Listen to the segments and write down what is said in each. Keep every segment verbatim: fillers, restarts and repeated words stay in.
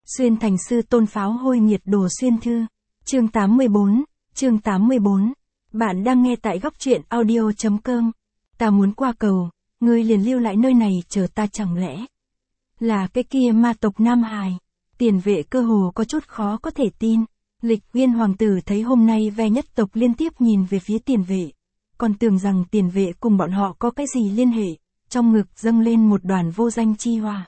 Xuyên thành sư tôn pháo hôi nhiệt đồ xuyên thư. Chương tám mươi bốn, chương tám mươi bốn. Bạn đang nghe tại góc truyện audio chấm com. Ta muốn qua cầu, ngươi liền lưu lại nơi này chờ ta, chẳng lẽ là cái kia ma tộc Nam Hải? Tiền vệ cơ hồ có chút khó có thể tin. Lịch Uyên hoàng tử thấy hôm nay ve nhất tộc liên tiếp nhìn về phía tiền vệ, còn tưởng rằng tiền vệ cùng bọn họ có cái gì liên hệ, trong ngực dâng lên một đoàn vô danh chi hỏa.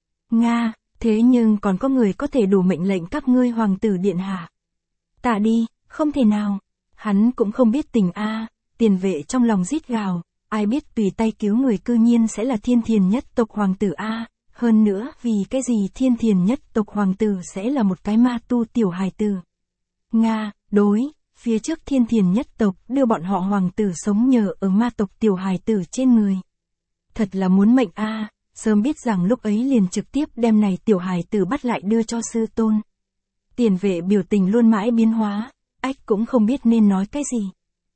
Nga, thế nhưng còn có người có thể đủ mệnh lệnh các ngươi hoàng tử điện hạ? Ta đi, không thể nào. Hắn cũng không biết tình a. À. Tiền vệ trong lòng rít gào, ai biết tùy tay cứu người cư nhiên sẽ là thiên thiền nhất tộc hoàng tử a. À. Hơn nữa, vì cái gì thiên thiền nhất tộc hoàng tử sẽ là một cái ma tu tiểu hài tử? Nga, đối, phía trước thiên thiền nhất tộc đưa bọn họ hoàng tử sống nhờ ở ma tộc tiểu hài tử trên người. Thật là muốn mệnh a. À. Sớm biết rằng lúc ấy liền trực tiếp đem này tiểu hài tử bắt lại đưa cho sư tôn. Tiền vệ biểu tình luôn mãi biến hóa, ách cũng không biết nên nói cái gì.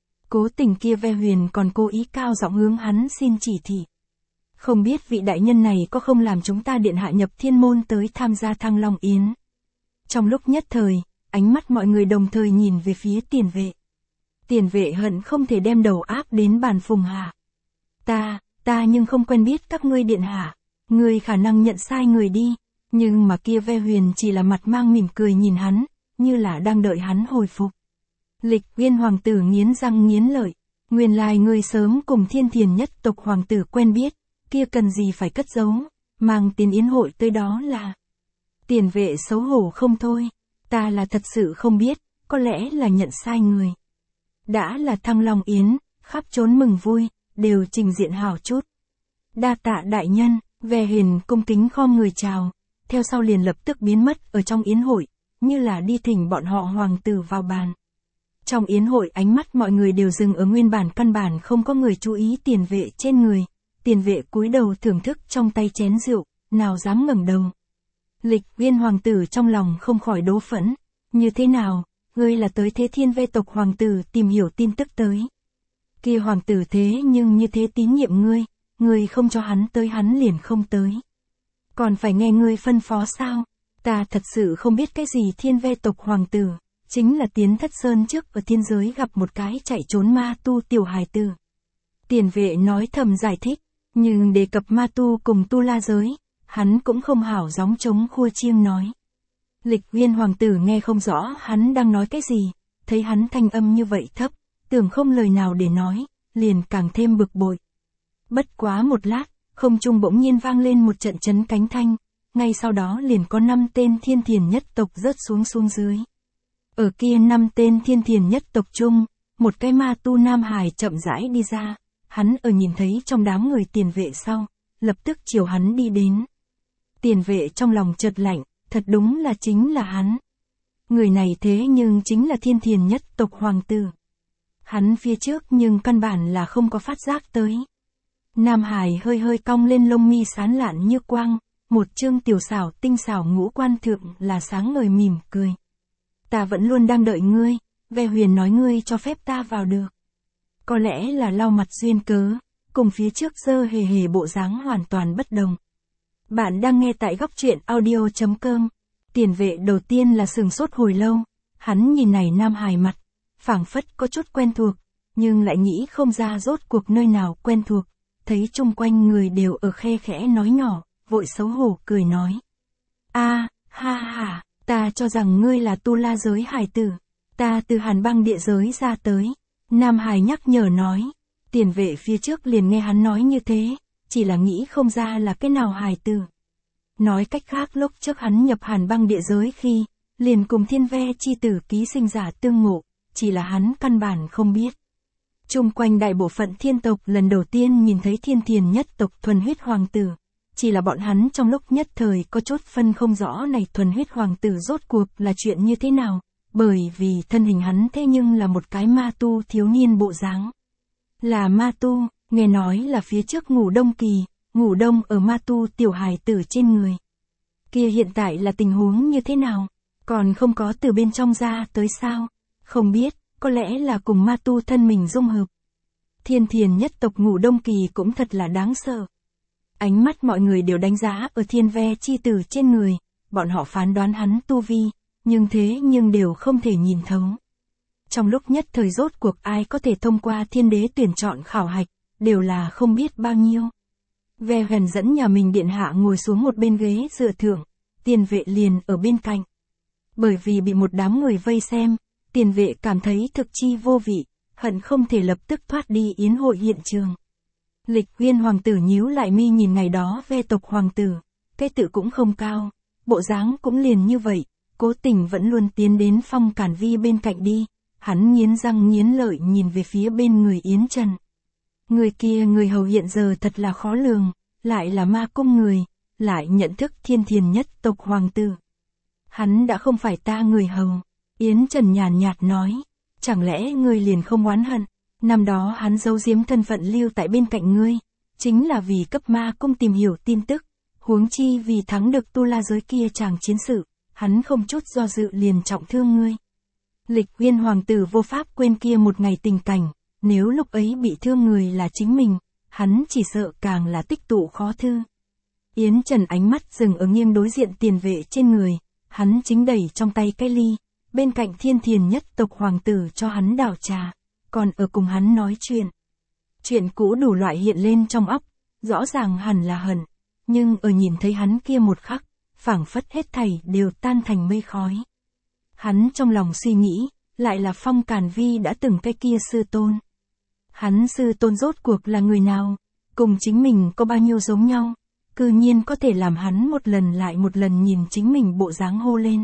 Cố tình kia ve huyền còn cố ý cao giọng hướng hắn xin chỉ thị. Không biết vị đại nhân này có không làm chúng ta điện hạ nhập thiên môn tới tham gia Thăng Long Yến. Trong lúc nhất thời, ánh mắt mọi người đồng thời nhìn về phía tiền vệ. Tiền vệ hận không thể đem đầu áp đến bàn phùng hạ. Ta, ta nhưng không quen biết các ngươi điện hạ. Ngươi khả năng nhận sai người đi. Nhưng mà kia ve huyền chỉ là mặt mang mỉm cười nhìn hắn, như là đang đợi hắn hồi phục. Lịch Uyên hoàng tử nghiến răng nghiến lợi. Nguyên lai ngươi sớm cùng thiên thiền nhất tộc hoàng tử quen biết, kia cần gì phải cất giấu, mang tiền yến hội tới đó là. Tiền vệ xấu hổ không thôi. Ta là thật sự không biết, có lẽ là nhận sai người. Đã là Thăng Long Yến, khắp trốn mừng vui, đều trình diện hảo chút. Đa tạ đại nhân, ve huyền cung kính khom người chào, theo sau liền lập tức biến mất ở trong yến hội, như là đi thỉnh bọn họ hoàng tử vào bàn. Trong yến hội ánh mắt mọi người đều dừng ở nguyên bản, căn bản không có người chú ý tiền vệ trên người. Tiền vệ cúi đầu thưởng thức trong tay chén rượu, nào dám ngẩng đầu. Lịch Uyên hoàng tử trong lòng không khỏi đố phẫn. Như thế nào, ngươi là tới Thế Thiên Ve tộc hoàng tử tìm hiểu tin tức tới. Kia hoàng tử thế nhưng như thế tín nhiệm ngươi, ngươi không cho hắn tới hắn liền không tới. Còn phải nghe ngươi phân phó sao? Ta thật sự không biết cái gì Thiên Ve tộc hoàng tử, chính là tiến Thất Sơn trước ở thiên giới gặp một cái chạy trốn ma tu tiểu hài tử. Tiền vệ nói thầm giải thích, nhưng đề cập ma tu cùng tu la giới, hắn cũng không hảo gióng trống khua chiêng nói. Lịch Uyên hoàng tử nghe không rõ hắn đang nói cái gì, thấy hắn thanh âm như vậy thấp, tưởng không lời nào để nói, liền càng thêm bực bội. Bất quá một lát, không trung bỗng nhiên vang lên một trận chấn cánh thanh, ngay sau đó liền có năm tên thiên thiền nhất tộc rớt xuống xuống dưới. Ở kia năm tên thiên thiền nhất tộc chung, một cái ma tu Nam Hải chậm rãi đi ra, hắn ở nhìn thấy trong đám người tiền vệ sau, lập tức chiều hắn đi đến. Tiền vệ trong lòng chợt lạnh, thật đúng là chính là hắn. Người này thế nhưng chính là thiên thiền nhất tộc hoàng tử. Hắn phía trước nhưng căn bản là không có phát giác tới. Nam Hải hơi hơi cong lên lông mi sáng lạn như quang, một trương tiểu xảo tinh xảo ngũ quan thượng là sáng ngời mỉm cười. Ta vẫn luôn đang đợi ngươi, ve huyền nói ngươi cho phép ta vào được. Có lẽ là lau mặt duyên cớ, cùng phía trước dơ hề hề bộ dáng hoàn toàn bất đồng. Bạn đang nghe tại góc truyện audio chấm com. Tiền vệ đầu tiên là sừng sốt hồi lâu, hắn nhìn này Nam Hải mặt, phảng phất có chút quen thuộc, nhưng lại nghĩ không ra rốt cuộc nơi nào quen thuộc, thấy chung quanh người đều ở khe khẽ nói nhỏ, vội xấu hổ cười nói. A, ha ha, ta cho rằng ngươi là tu la giới hải tử, ta từ Hàn Băng địa giới ra tới. Nam Hải nhắc nhở nói, tiền vệ phía trước liền nghe hắn nói như thế, chỉ là nghĩ không ra là cái nào hài tử. Nói cách khác lúc trước hắn nhập Hàn Băng địa giới khi, liền cùng Thiên Ve chi tử ký sinh giả tương ngộ, chỉ là hắn căn bản không biết. Chung quanh đại bộ phận thiên tộc lần đầu tiên nhìn thấy thiên thiền nhất tộc thuần huyết hoàng tử, chỉ là bọn hắn trong lúc nhất thời có chút phân không rõ này thuần huyết hoàng tử rốt cuộc là chuyện như thế nào, bởi vì thân hình hắn thế nhưng là một cái ma tu thiếu niên bộ dáng. Là ma tu, nghe nói là phía trước ngủ đông kỳ, ngủ đông ở ma tu tiểu hài tử trên người. Kia hiện tại là tình huống như thế nào? Còn không có từ bên trong ra tới sao? Không biết, có lẽ là cùng ma tu thân mình dung hợp. Thiên thiền nhất tộc ngủ đông kỳ cũng thật là đáng sợ. Ánh mắt mọi người đều đánh giá ở Thiên Ve chi tử trên người, bọn họ phán đoán hắn tu vi, nhưng thế nhưng đều không thể nhìn thấu. Trong lúc nhất thời rốt cuộc ai có thể thông qua thiên đế tuyển chọn khảo hạch, đều là không biết bao nhiêu. Ve gần dẫn nhà mình điện hạ ngồi xuống một bên ghế dựa thượng, tiền vệ liền ở bên cạnh. Bởi vì bị một đám người vây xem, tiền vệ cảm thấy thực chi vô vị, hận không thể lập tức thoát đi yến hội hiện trường. Lịch Uyên hoàng tử nhíu lại mi nhìn ngày đó ve tộc hoàng tử, cái tự cũng không cao, bộ dáng cũng liền như vậy, cố tình vẫn luôn tiến đến Phong Cản Vi bên cạnh đi, hắn nghiến răng nghiến lợi nhìn về phía bên người Yến Trần. Người kia người hầu hiện giờ thật là khó lường, lại là ma cung người, lại nhận thức thiên thiền nhất tộc hoàng tử. Hắn đã không phải ta người hầu, Yến Trần nhàn nhạt nói, chẳng lẽ ngươi liền không oán hận, năm đó hắn giấu giếm thân phận lưu tại bên cạnh ngươi, chính là vì cấp ma cung tìm hiểu tin tức, huống chi vì thắng được tu la giới kia chàng chiến sự, hắn không chút do dự liền trọng thương ngươi. Lịch Uyên hoàng tử vô pháp quên kia một ngày tình cảnh, nếu lúc ấy bị thương người là chính mình, hắn chỉ sợ càng là tích tụ khó thư. Yến Trần ánh mắt dừng ở nghiêng đối diện tiền vệ trên người, hắn chính đẩy trong tay cái ly, bên cạnh thiên thiền nhất tộc hoàng tử cho hắn đảo trà, còn ở cùng hắn nói chuyện. Chuyện cũ đủ loại hiện lên trong óc, rõ ràng hẳn là hận, nhưng ở nhìn thấy hắn kia một khắc, phảng phất hết thảy đều tan thành mây khói. Hắn trong lòng suy nghĩ, lại là Phong Cản Vi đã từng cái kia sư tôn. Hắn sư tôn rốt cuộc là người nào, cùng chính mình có bao nhiêu giống nhau, cư nhiên có thể làm hắn một lần lại một lần nhìn chính mình bộ dáng hô lên.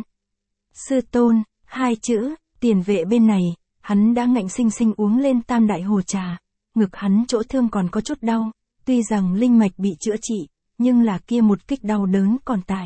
Sư tôn, hai chữ, tiền vệ bên này, hắn đã ngạnh sinh sinh uống lên tam đại hồ trà, ngực hắn chỗ thương còn có chút đau, tuy rằng linh mạch bị chữa trị, nhưng là kia một kích đau đớn còn tại.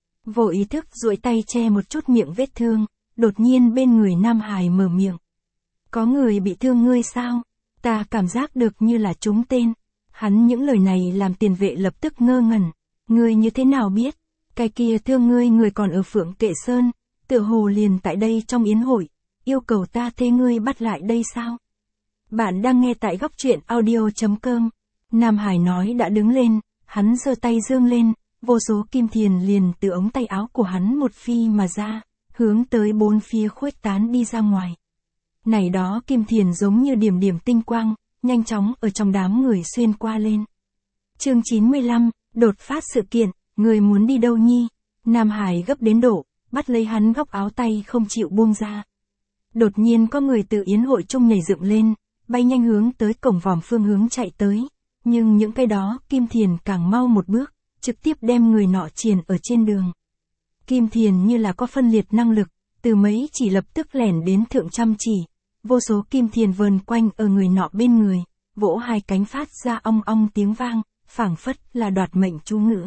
Vô ý thức duỗi tay che một chút miệng vết thương, đột nhiên bên người Nam Hải mở miệng. Có người bị thương ngươi sao? Ta cảm giác được như là trúng tên. Hắn những lời này làm tiền vệ lập tức ngơ ngẩn. Ngươi như thế nào biết? Cái kia thương ngươi người còn ở Phượng Kệ Sơn, tựa hồ liền tại đây trong yến hội, yêu cầu ta thế ngươi bắt lại đây sao? Bạn đang nghe tại góc truyện audio chấm com. Nam Hải nói đã đứng lên, hắn giơ tay giương lên, vô số kim thiền liền từ ống tay áo của hắn một phi mà ra, hướng tới bốn phía khuếch tán đi ra ngoài. Này đó kim thiền giống như điểm điểm tinh quang, nhanh chóng ở trong đám người xuyên qua lên. Chương chín mươi lăm, đột phát sự kiện, người muốn đi đâu nhi? Nam Hải gấp đến độ, bắt lấy hắn góc áo tay không chịu buông ra. Đột nhiên có người từ yến hội chung nhảy dựng lên, bay nhanh hướng tới cổng vòm phương hướng chạy tới, nhưng những cái đó kim thiền càng mau một bước, trực tiếp đem người nọ triền ở trên đường. Kim thiền như là có phân liệt năng lực, từ mấy chỉ lập tức lẻn đến thượng trăm chỉ, vô số kim thiền vờn quanh ở người nọ bên người, vỗ hai cánh phát ra ong ong tiếng vang, phảng phất là đoạt mệnh chú ngữ.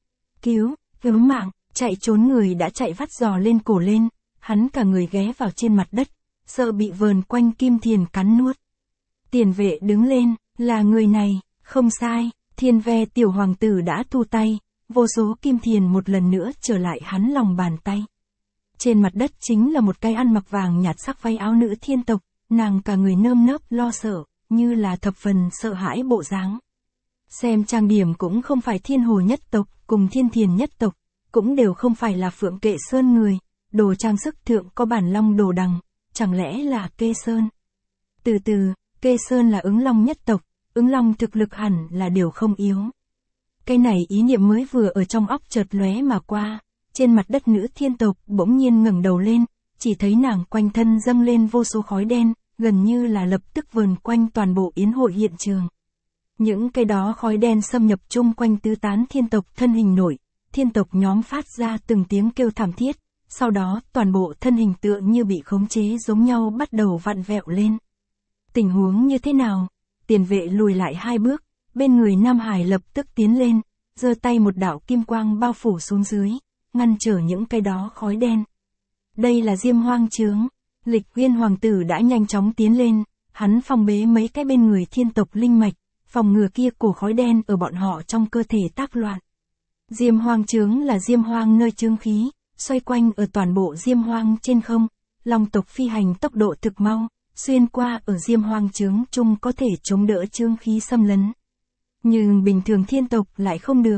Cứu, cứu mạng, chạy trốn người đã chạy vắt giò lên cổ lên, hắn cả người ghé vào trên mặt đất, sợ bị vờn quanh kim thiền cắn nuốt. Tiền vệ đứng lên, là người này, không sai, thiên ve tiểu hoàng tử đã thu tay, vô số kim thiền một lần nữa trở lại hắn lòng bàn tay. Trên mặt đất chính là một cái ăn mặc vàng nhạt sắc váy áo nữ thiên tộc, nàng cả người nơm nớp lo sợ, như là thập phần sợ hãi bộ dáng. Xem trang điểm cũng không phải thiên hồ nhất tộc, cùng thiên thiền nhất tộc, cũng đều không phải là Phượng Kệ Sơn người, đồ trang sức thượng có bản long đồ đằng, chẳng lẽ là Kê Sơn. Từ từ, Kê Sơn là ứng long nhất tộc, ứng long thực lực hẳn là điều không yếu. Cái này ý niệm mới vừa ở trong óc chợt lóe mà qua, trên mặt đất nữ thiên tộc bỗng nhiên ngẩng đầu lên, chỉ thấy nàng quanh thân dâng lên vô số khói đen, gần như là lập tức vờn quanh toàn bộ yến hội hiện trường. Những cái đó khói đen xâm nhập chung quanh tứ tán thiên tộc thân hình nổi, thiên tộc nhóm phát ra từng tiếng kêu thảm thiết, sau đó toàn bộ thân hình tựa như bị khống chế giống nhau bắt đầu vặn vẹo lên. Tình huống như thế nào? Tiền vệ lùi lại hai bước, bên người Nam Hải lập tức tiến lên, giơ tay một đạo kim quang bao phủ xuống dưới, ngăn trở những cái đó khói đen. Đây là Diêm Hoang Trướng, Lịch Uyên hoàng tử đã nhanh chóng tiến lên, hắn phong bế mấy cái bên người thiên tộc linh mạch, phòng ngừa kia cổ khói đen ở bọn họ trong cơ thể tác loạn. Diêm Hoang Trướng là Diêm Hoang nơi trướng khí, xoay quanh ở toàn bộ Diêm Hoang trên không, long tộc phi hành tốc độ thực mau, xuyên qua ở Diêm Hoang Trướng chung có thể chống đỡ trướng khí xâm lấn. Nhưng bình thường thiên tộc lại không được,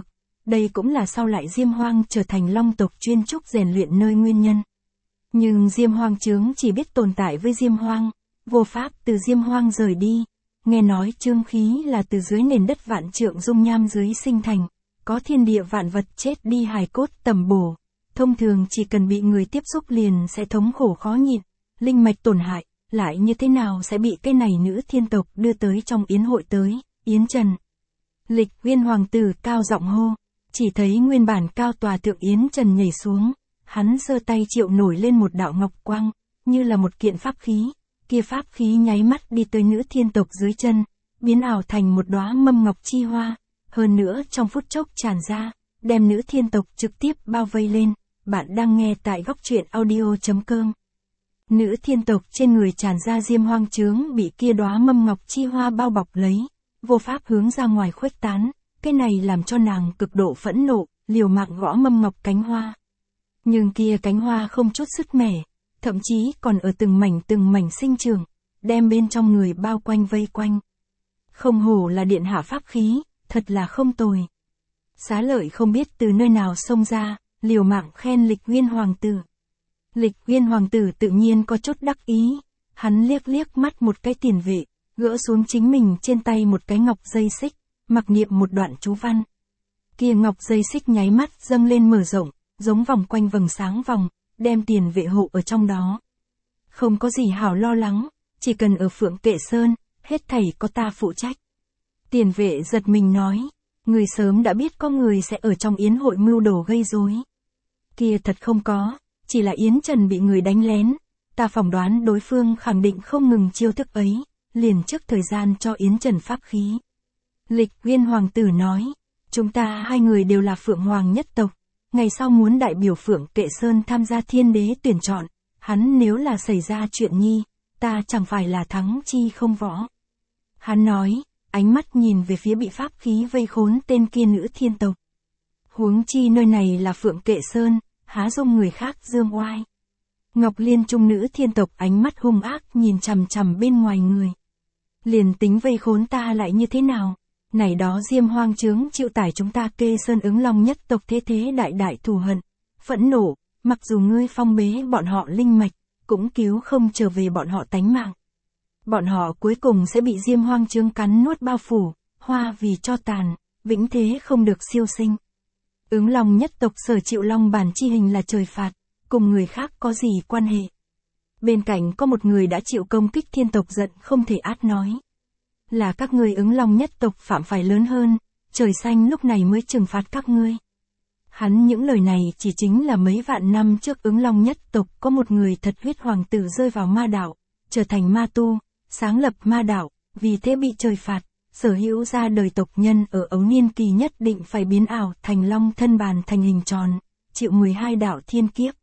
đây cũng là sau lại Diêm Hoang trở thành long tộc chuyên trúc rèn luyện nơi nguyên nhân. Nhưng Diêm Hoang chướng chỉ biết tồn tại với Diêm Hoang, vô pháp từ Diêm Hoang rời đi. Nghe nói chướng khí là từ dưới nền đất vạn trượng dung nham dưới sinh thành, có thiên địa vạn vật chết đi hài cốt tầm bổ. Thông thường chỉ cần bị người tiếp xúc liền sẽ thống khổ khó nhịn, linh mạch tổn hại, lại như thế nào sẽ bị cái này nữ thiên tộc đưa tới trong yến hội tới, Yến Trần. Lịch Uyên hoàng tử cao giọng hô, chỉ thấy nguyên bản cao tòa thượng Yến Trần nhảy xuống, hắn giơ tay triệu nổi lên một đạo ngọc quang, như là một kiện pháp khí, kia pháp khí nháy mắt đi tới nữ thiên tộc dưới chân, biến ảo thành một đóa mâm ngọc chi hoa, hơn nữa trong phút chốc tràn ra, đem nữ thiên tộc trực tiếp bao vây lên. Bạn đang nghe tại góc truyện audio chấm com. Nữ thiên tộc trên người tràn ra Diêm Hoang chướng bị kia đóa mâm ngọc chi hoa bao bọc lấy, vô pháp hướng ra ngoài khuếch tán, cái này làm cho nàng cực độ phẫn nộ, liều mạng gõ mâm ngọc cánh hoa. Nhưng kia cánh hoa không chút sứt mẻ, thậm chí còn ở từng mảnh từng mảnh sinh trưởng, đem bên trong người bao quanh vây quanh. Không hổ là điện hạ pháp khí, thật là không tồi. Xá Lợi không biết từ nơi nào xông ra, liều mạng khen Lịch Uyên hoàng tử. Lịch Uyên hoàng tử tự nhiên có chút đắc ý, hắn liếc liếc mắt một cái tiền vệ, gỡ xuống chính mình trên tay một cái ngọc dây xích, mặc niệm một đoạn chú văn. Kia ngọc dây xích nháy mắt dâng lên mở rộng, giống vòng quanh vầng sáng vòng, đem tiền vệ hộ ở trong đó. Không có gì hảo lo lắng, chỉ cần ở Phượng Kệ Sơn, hết thảy có ta phụ trách. Tiền vệ giật mình nói, người sớm đã biết có người sẽ ở trong yến hội mưu đồ gây rối. Kia thật không có, chỉ là Yến Trần bị người đánh lén, ta phỏng đoán đối phương khẳng định không ngừng chiêu thức ấy, liền trước thời gian cho Yến Trần pháp khí. Lịch Uyên hoàng tử nói, chúng ta hai người đều là Phượng Hoàng nhất tộc, ngày sau muốn đại biểu Phượng Kệ Sơn tham gia thiên đế tuyển chọn, hắn nếu là xảy ra chuyện nhi, ta chẳng phải là thắng chi không võ. Hắn nói, ánh mắt nhìn về phía bị pháp khí vây khốn tên kia nữ thiên tộc. Huống chi nơi này là Phượng Kệ Sơn, há dung người khác dương oai. Ngọc Liên Trung nữ thiên tộc ánh mắt hung ác nhìn chằm chằm bên ngoài người. Liền tính vây khốn ta lại như thế nào? Này đó Diêm Hoang chướng chịu tải chúng ta Kê Sơn ứng long nhất tộc thế thế đại đại thù hận, phẫn nộ, mặc dù ngươi phong bế bọn họ linh mạch, cũng cứu không trở về bọn họ tánh mạng. Bọn họ cuối cùng sẽ bị Diêm Hoang chướng cắn nuốt bao phủ, hoa vì cho tàn, vĩnh thế không được siêu sinh. Ứng long nhất tộc sở chịu long bản chi hình là trời phạt, cùng người khác có gì quan hệ. Bên cạnh có một người đã chịu công kích thiên tộc giận không thể át nói. Là các ngươi ứng long nhất tộc phạm phải lớn hơn, trời xanh lúc này mới trừng phạt các ngươi. Hắn những lời này chỉ chính là mấy vạn năm trước ứng long nhất tộc có một người thật huyết hoàng tử rơi vào ma đạo, trở thành ma tu, sáng lập ma đạo, vì thế bị trời phạt. Sở hữu ra đời tộc nhân ở ấu niên kỳ nhất định phải biến ảo thành long thân bàn thành hình tròn, chịu mười hai đạo thiên kiếp.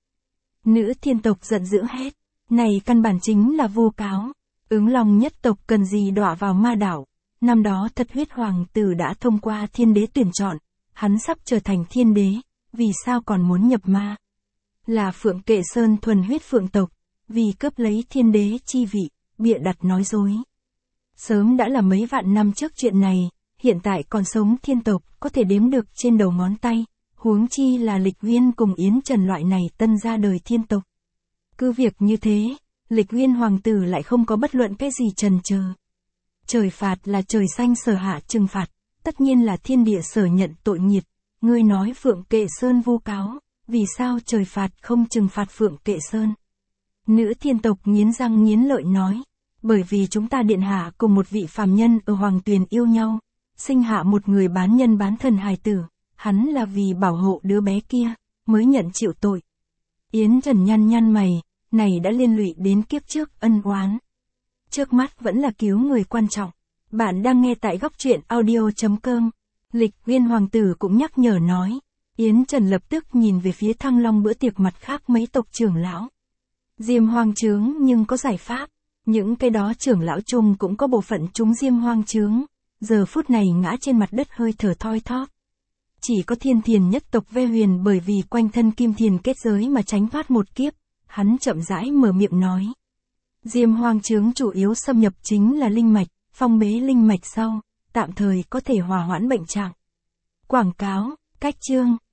Nữ thiên tộc giận dữ hét, này căn bản chính là vu cáo, ứng long nhất tộc cần gì đọa vào ma đảo. Năm đó thật huyết hoàng tử đã thông qua thiên đế tuyển chọn, hắn sắp trở thành thiên đế, vì sao còn muốn nhập ma? Là Phượng Kệ Sơn thuần huyết phượng tộc, vì cướp lấy thiên đế chi vị, bịa đặt nói dối. Sớm đã là mấy vạn năm trước chuyện này, hiện tại còn sống thiên tộc có thể đếm được trên đầu ngón tay, huống chi là Lịch Uyên cùng Yến Trần loại này tân ra đời thiên tộc. Cứ việc như thế, Lịch Uyên hoàng tử lại không có bất luận cái gì chần chờ. Trời phạt là trời xanh sở hạ trừng phạt, tất nhiên là thiên địa sở nhận tội nghiệt. Ngươi nói Phượng Kệ Sơn vu cáo, vì sao trời phạt không trừng phạt Phượng Kệ Sơn? Nữ thiên tộc nghiến răng nghiến lợi nói. Bởi vì chúng ta điện hạ cùng một vị phàm nhân ở Hoàng Tuyền yêu nhau, sinh hạ một người bán nhân bán thần hài tử, hắn là vì bảo hộ đứa bé kia, mới nhận chịu tội. Yến Trần nhăn nhăn mày, này đã liên lụy đến kiếp trước ân oán. Trước mắt vẫn là cứu người quan trọng. Bạn đang nghe tại góc truyện audio chấm com. Lịch Uyên hoàng tử cũng nhắc nhở nói. Yến Trần lập tức nhìn về phía Thăng Long bữa tiệc mặt khác mấy tộc trưởng lão. Diêm Hoang chướng nhưng có giải pháp. Những cái đó trưởng lão chung cũng có bộ phận chúng Diêm Hoang chướng, giờ phút này ngã trên mặt đất hơi thở thoi thóp. Chỉ có Thiên Thiền nhất tộc Ve Huyền bởi vì quanh thân kim thiền kết giới mà tránh thoát một kiếp, hắn chậm rãi mở miệng nói. Diêm Hoang chướng chủ yếu xâm nhập chính là linh mạch, phong bế linh mạch sau, tạm thời có thể hòa hoãn bệnh trạng. Quảng cáo, Cách chương